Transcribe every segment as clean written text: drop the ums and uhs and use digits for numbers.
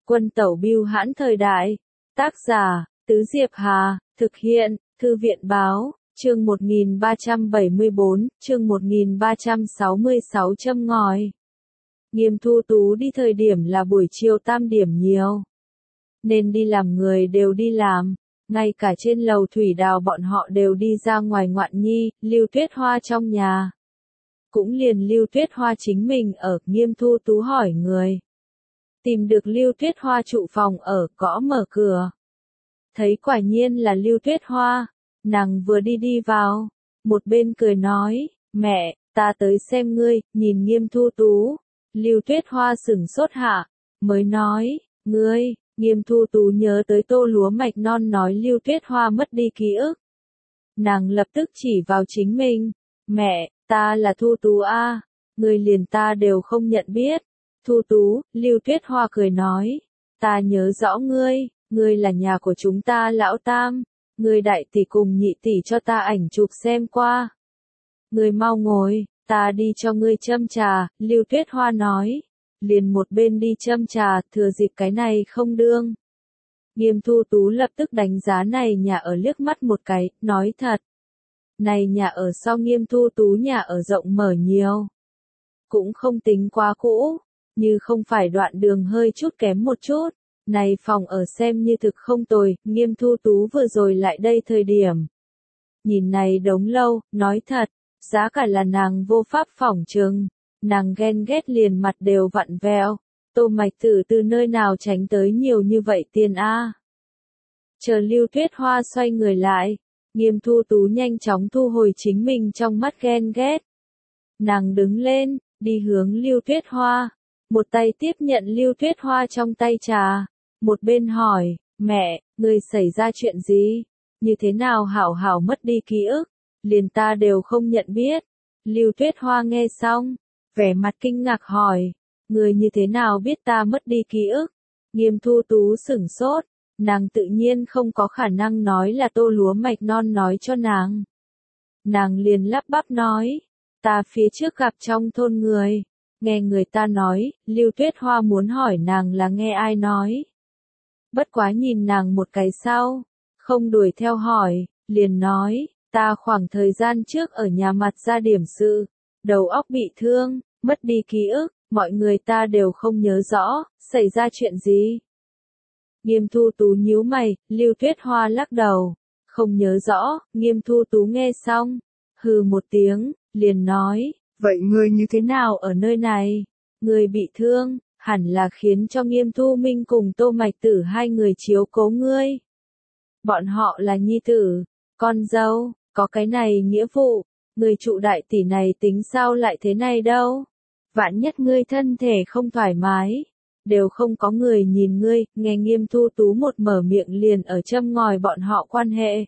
Quân tẩu bưu hãn thời đại. Tác giả, Tứ Diệp Hà, thực hiện, Thư viện báo, chương 1374, chương 1366 châm ngòi. Nghiêm Thu Tú đi thời điểm là buổi chiều tam điểm nhiều. Nên đi làm người đều đi làm, ngay cả trên lầu thủy đào bọn họ đều đi ra ngoài ngoạn nhi, Lưu Tuyết Hoa trong nhà. Cũng liền Lưu Tuyết Hoa chính mình ở, Nghiêm Thu Tú hỏi người. Tìm được Lưu Tuyết Hoa trụ phòng ở, gõ mở cửa. Thấy quả nhiên là Lưu Tuyết Hoa, nàng vừa đi vào, một bên cười nói, mẹ, ta tới xem ngươi, nhìn Nghiêm Thu Tú. Lưu Tuyết Hoa sửng sốt hạ, mới nói, ngươi, Nghiêm Thu Tú nhớ tới Tô Lúa Mạch Non nói Lưu Tuyết Hoa mất đi ký ức. Nàng lập tức chỉ vào chính mình, mẹ, ta là Thu Tú a, ngươi liền ta đều không nhận biết. Thu Tú, Lưu Tuyết Hoa cười nói, ta nhớ rõ ngươi là nhà của chúng ta lão tam, ngươi đại tỷ cùng nhị tỷ cho ta ảnh chụp xem qua. Ngươi mau ngồi, ta đi cho ngươi châm trà, Lưu Tuyết Hoa nói, liền một bên đi châm trà, thừa dịp cái này không đương. Nghiêm Thu Tú lập tức đánh giá này nhà ở liếc mắt một cái, nói thật. Này nhà ở so Nghiêm Thu Tú nhà ở rộng mở nhiều. Cũng không tính quá cũ, như không phải đoạn đường hơi chút kém một chút. Này phòng ở xem như thực không tồi, Nghiêm Thu Tú vừa rồi lại đây thời điểm. Nhìn này đống lâu, nói thật, giá cả là nàng vô pháp phỏng chừng. Nàng ghen ghét liền mặt đều vặn vẹo. Tô Mạch Tử từ nơi nào tránh tới nhiều như vậy tiền a? Chờ Lưu Tuyết Hoa xoay người lại, Nghiêm Thu Tú nhanh chóng thu hồi chính mình trong mắt ghen ghét. Nàng đứng lên, đi hướng Lưu Tuyết Hoa, một tay tiếp nhận Lưu Tuyết Hoa trong tay trà, một bên hỏi, mẹ, ngươi xảy ra chuyện gì? Như thế nào hảo hảo mất đi ký ức? Liền ta đều không nhận biết. Lưu Tuyết Hoa nghe xong, vẻ mặt kinh ngạc hỏi, ngươi như thế nào biết ta mất đi ký ức? Nghiêm Thu Tú sửng sốt, nàng tự nhiên không có khả năng nói là Tô Lúa Mạch Non nói cho nàng. Nàng liền lắp bắp nói, ta phía trước gặp trong thôn người, nghe người ta nói, Lưu Tuyết Hoa muốn hỏi nàng là nghe ai nói. Bất quá nhìn nàng một cái sau, không đuổi theo hỏi, liền nói, ta khoảng thời gian trước ở nhà mặt ra điểm sự, đầu óc bị thương, mất đi ký ức, mọi người ta đều không nhớ rõ, xảy ra chuyện gì. Nghiêm Thu Tú nhíu mày, Lưu Tuyết Hoa lắc đầu, không nhớ rõ, Nghiêm Thu Tú nghe xong, hừ một tiếng, liền nói, vậy ngươi như thế nào ở nơi này? Ngươi bị thương, hẳn là khiến cho Nghiêm Thu Minh cùng Tô Mạch Tử hai người chiếu cố ngươi. Bọn họ là nhi tử, con dâu, có cái này nghĩa vụ, người trụ đại tỷ này tính sao lại thế này đâu. Vạn nhất ngươi thân thể không thoải mái, đều không có người nhìn ngươi, nghe Nghiêm Thu Tú một mở miệng liền ở châm ngòi bọn họ quan hệ.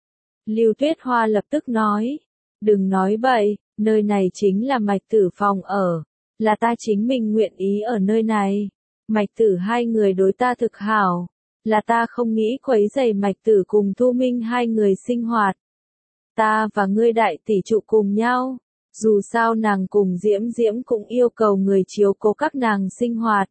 Lưu Tuyết Hoa lập tức nói, đừng nói bậy, nơi này chính là Mạch Tử phòng ở, là ta chính mình nguyện ý ở nơi này. Mạch Tử hai người đối ta thực hảo, là ta không nghĩ quấy rầy Mạch Tử cùng Thu Minh hai người sinh hoạt. Ta và ngươi đại tỷ trụ cùng nhau, dù sao nàng cùng Diễm Diễm cũng yêu cầu người chiếu cố các nàng sinh hoạt.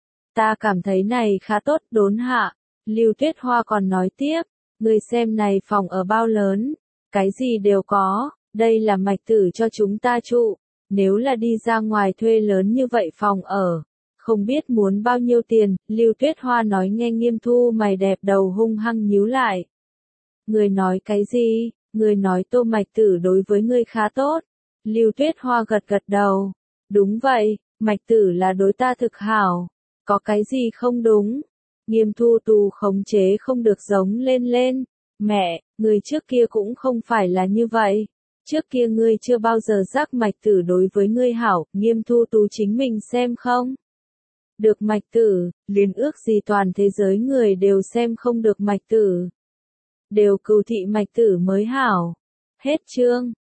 Ta cảm thấy này khá tốt, đốn hạ. Lưu Tuyết Hoa còn nói tiếp, ngươi xem này phòng ở bao lớn, cái gì đều có, đây là Mạch Tử cho chúng ta trụ, nếu là đi ra ngoài thuê lớn như vậy phòng ở, không biết muốn bao nhiêu tiền. Lưu Tuyết Hoa nói nghe Nghiêm Thu mày đẹp đầu hung hăng nhíu lại. Ngươi nói cái gì? Ngươi nói Tô Mạch Tử đối với ngươi khá tốt. Lưu Tuyết Hoa gật gật đầu. Đúng vậy, Mạch Tử là đối ta thực hảo. Có cái gì không đúng? Nghiêm Thu Tú khống chế không được giống lên. Mẹ, ngươi trước kia cũng không phải là như vậy. Trước kia ngươi chưa bao giờ giác Mạch Tử đối với ngươi hảo, Nghiêm Thu Tú chính mình xem không? Được Mạch Tử, liền ước gì toàn thế giới người đều xem không được Mạch Tử. Đều cừu thị Mạch Tử mới hảo. Hết chương.